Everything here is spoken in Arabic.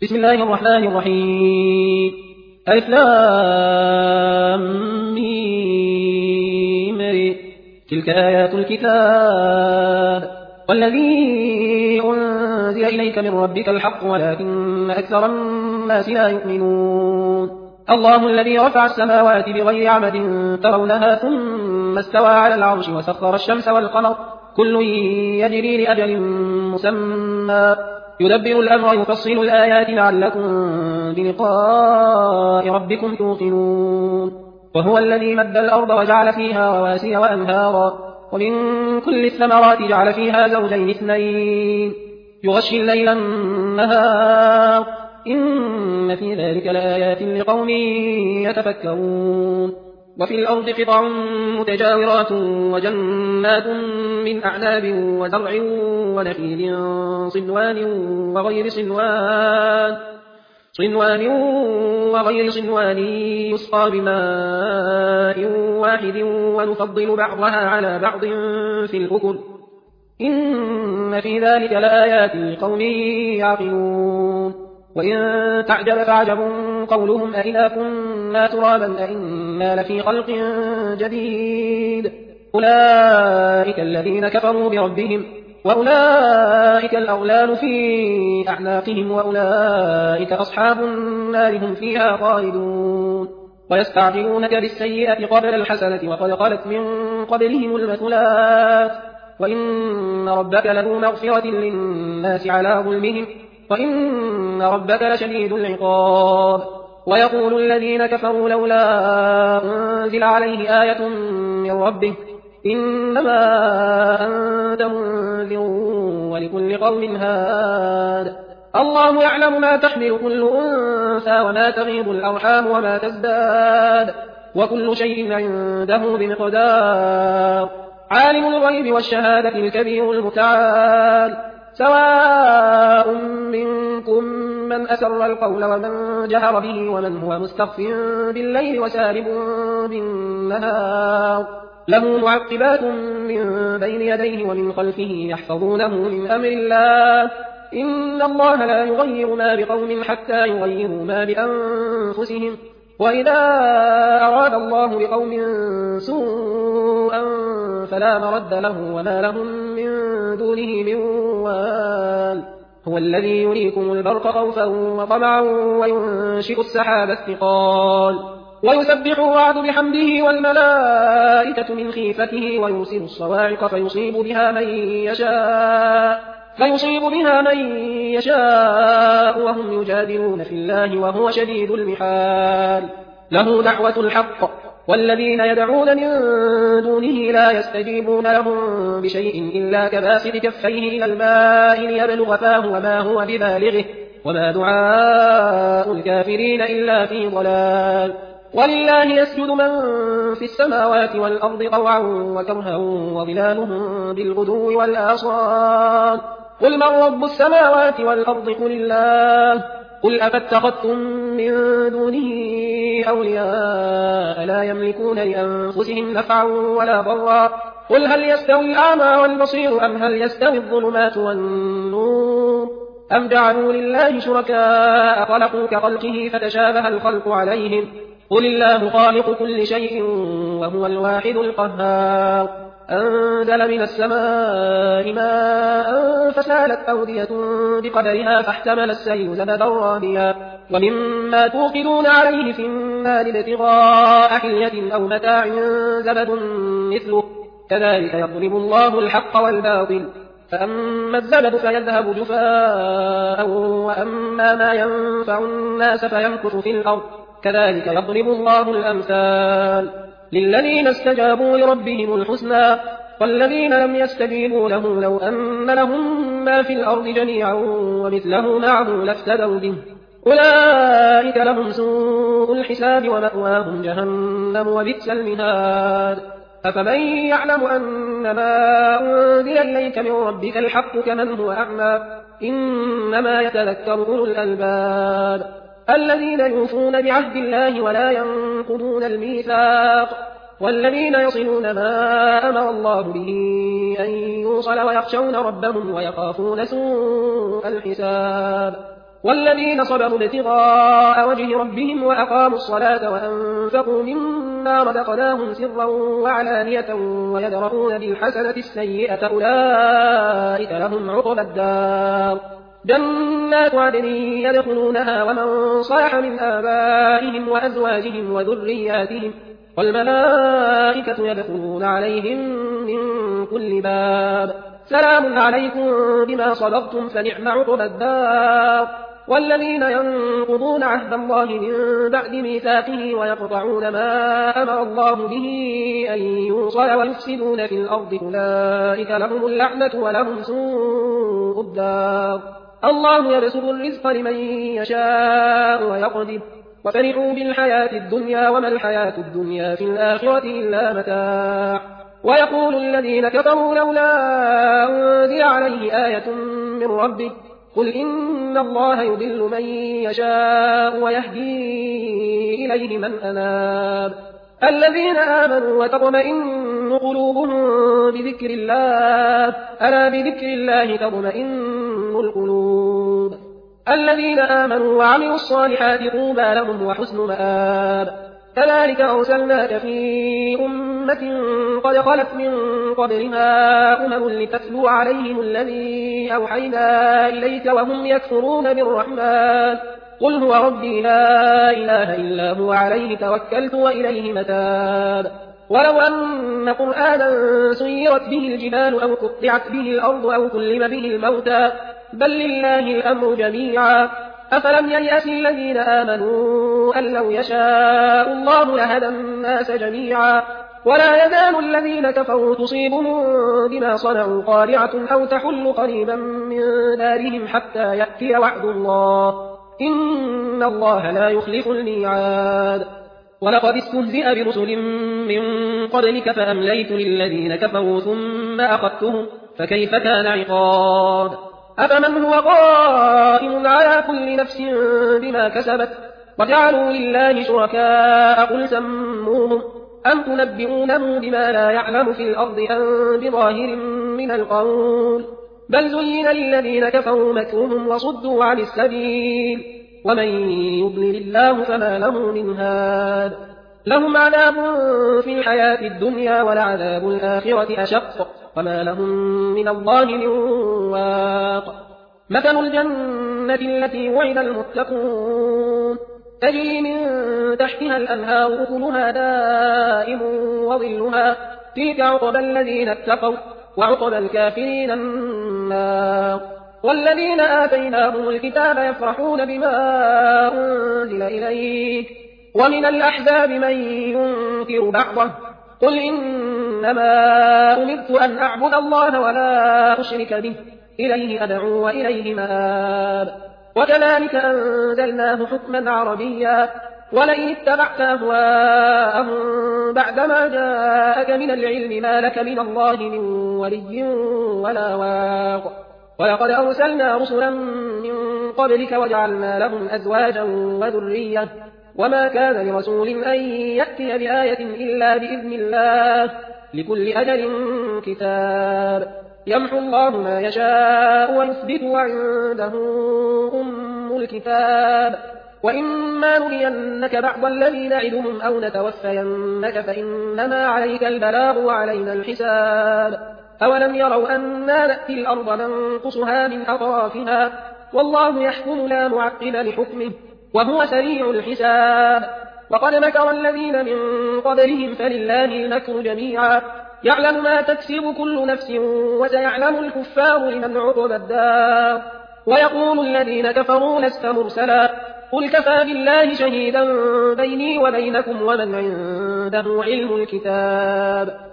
بسم الله الرحمن الرحيم. ألف لام ميم. تلك آيات الكتاب والذي أنزل إليك من ربك الحق ولكن أكثر الناس لا يؤمنون. الله الذي رفع السماوات بغير عمد ترونها ثم استوى على العرش وسخر الشمس والقمر كل يجري لأجل مسمى يدبر الأمر يفصل الآيات لعلكم بلقاء ربكم توقنون. وهو الذي مد الأرض وجعل فيها رواسي وأنهارا ومن كل الثمرات جعل فيها زوجين اثنين يغشي الليل النهار إن في ذلك لآيات لقوم يتفكرون. وفي الأرض قطع متجاورات وجنات من أعناب وزرع ونخيل صنوان وغير صنوان يسقى بماء واحد ونفضل بعضها على بعض في الأكل إن في ذلك لآيات لقوم يعقلون. وإن تعجب فعجب قولهم أئذا كنا ترابا أئنا لفي خلق جديد أولئك الذين كفروا بربهم وأولئك الأغلال في أعناقهم وأولئك أصحاب النار هم فيها خالدون. ويستعجلونك بالسيئة قبل الحسنة وقد خلت من قبلهم المثلات وإن ربك لذو مغفرة للناس على ظلمهم وإن ربك لشديد العقاب. ويقول الذين كفروا لولا أنزل عليه آية من ربه إنما أنت منذر ولكل قوم هاد الله يعلم ما تحمل كل أنثى وما تغيض الأرحام وما تزداد وكل شيء عنده بمقدار. عالم الغيب والشهادة الكبير المتعال سواء منكم من أسر القول ومن جهر به ومن هو مستخف بالليل وسارب بالنهار له معقبات من بين يديه ومن خلفه يحفظونه من أمر الله إن الله لا يغير ما بقوم حتى يغيروا ما بأنفسهم وإذا أراد الله بقوم سوءا فلا مرد له وما لهم من دونه من وال. هو الذي يريكم البرق خوفا وطمعا وينشئ السحاب الثقال ويسبح الرعد بحمده والملائكة من خيفته ويرسل الصواعق فيصيب بها من يشاء وهم يجادلون في الله وهو شديد المحال. له دعوة الحق والذين يدعون من دونه لا يستجيبون لهم بشيء إلا كباسط كفيه إلى الماء ليبلغ فاه وما هو ببالغه وما دعاء الكافرين إلا في ضلال. ولله يسجد من في السماوات والأرض طوعا وكرها وظلالهم بالغدو والآصال قل من رب السماوات والأرض قل الله قل أفاتخذتم من دونه أولياء لا يملكون لأنفسهم نفعا ولا ضرا قل هل يستوي الأعمى والبصير أم هل يستوي الظلمات والنور أم جعلوا لله شركاء خلقوا كخلقه فتشابه الخلق عليهم قل الله خالق كل شيء وهو الواحد القهار أنزل من السماء ماء فسالت أودية بقدرها فاحتمل السيل زبدا رابيا ومما توقدون عليه في النار ابتغاء حلية أو متاع زبد مثله كذلك يضرب الله الحق والباطل فأما الزبد فيذهب جفاء وأما ما ينفع الناس فيمكث في الأرض كذلك يضرب الله الأمثال للذين استجابوا لربهم الحسنى والذين لم يستجيبوا له لو أن لهم ما في الأرض جميعا ومثله معه لافتدوا به أولئك لهم سوء الحساب ومأواهم جهنم وبئس المهاد. أفمن يعلم أنما أنزل إليك من ربك الحق كمن هو أعمى إنما يتذكر أولو الألباب الذين يوفون بعهد الله ولا ينقضون الميثاق والذين يصلون ما أمر الله به أن يوصل ويخشون ربهم ويخافون سوء الحساب والذين صبروا ابتغاء وجه ربهم وأقاموا الصلاة وأنفقوا مما رزقناهم سرا وعلانية ويدرؤون بالحسنة السيئة أولئك لهم عقبى الدار جنات عدن يدخلونها ومن صلح من آبائهم وأزواجهم وذرياتهم والملائكة يدخلون عليهم من كل باب سلام عليكم بما صبرتم فنعم عقبى الدار والذين ينقضون عهد الله من بعد ميثاقه ويقطعون ما أمر الله به أن يوصل ويفسدون في الأرض أولئك لهم اللعنة ولهم سوء الدار الله يبسط الرزق لمن يشاء ويقدر وفرحوا بالحياة الدنيا وما الحياة الدنيا في الآخرة إلا متاع ويقول الذين كفروا لولا أنزل عليه آية من ربه قل إن الله يضل من يشاء ويهدي إليه من أناب الذين آمنوا وتطمئن قلوبهم بذكر الله ألا بذكر الله تطمئن القلوب الذين آمنوا وعملوا الصالحات طوبى لهم وحسن مآب كذلك أرسلناك في أمة قد خلت من قبلها أمم لتتلو عليهم الذي أوحينا إليك وهم يكفرون بالرحمن قل هو ربي لا إله إلا هو عليه توكلت وإليه متاب ولو أن قرآنا سيرت به الجبال أو قطعت به الأرض أو كلم به الموتى بل لله الأمر جميعا أفلم ييأس الذين آمنوا أن لو يشاء الله لهدى الناس جميعا ولا يزال الذين كفروا تصيبهم بما صنعوا قارعة أو تحل قريبا من دارهم حتى يأتي وعد الله إن الله لا يخلف الميعاد ولقد استهزئ برسل من قبلك فأمليت للذين كفروا ثم أخذتهم فكيف كان عقاب أفمن هو قائم على كل نفس بما كسبت وجعلوا لله شركاء قل سموهم أم تنبئونه بما لا يعلم في الأرض أم بظاهر من القول بل زين للذين كفروا مكرهم وصدوا عن السبيل ومن يضلل الله فما له من هاد لهم عذاب في الحياة الدنيا ولعذاب الآخرة أشق وما لهم من الله من واق مثل الجنة التي وعد المتقون تجري من تحتها الأنهار أكلها دائم وظلها تلك عقبى الذين اتقوا وعقبى الكافرين النار والذين آتيناهم الكتاب يفرحون بما أنزل إليك ومن الأحزاب من ينكر بعضه قل إنما أمرت أن أعبد الله ولا أشرك به إليه أدعو وإليه مآب وكذلك أنزلناه حكما عربيا ولئن اتبعت أهواءهم بعدما جاءك من العلم ما لك من الله من ولي ولا واق ولقد أرسلنا رسلا من قبلك وجعلنا لهم أزواجا وذرية وما كان لرسول أن يأتي بآية إلا بإذن الله لكل أجل كتاب يمحو الله ما يشاء ويثبت وعنده أم الكتاب وإما نرينك بعض الذي نعدهم أو نتوفينك فإنما عليك البلاغ وعلينا الحساب أولم يروا أنا نأتي الأرض ننقصها من أطرافها والله يحكم لا معقب لحكمه وهو سريع الحساب وقد مكر الذين من قبلهم فلله المكر جميعا يعلم ما تكسب كل نفس وسيعلم الكفار لمن عقبى الدار ويقول الذين كفروا لست مرسلا قل كفى بالله شهيدا بيني وبينكم ومن عنده علم الكتاب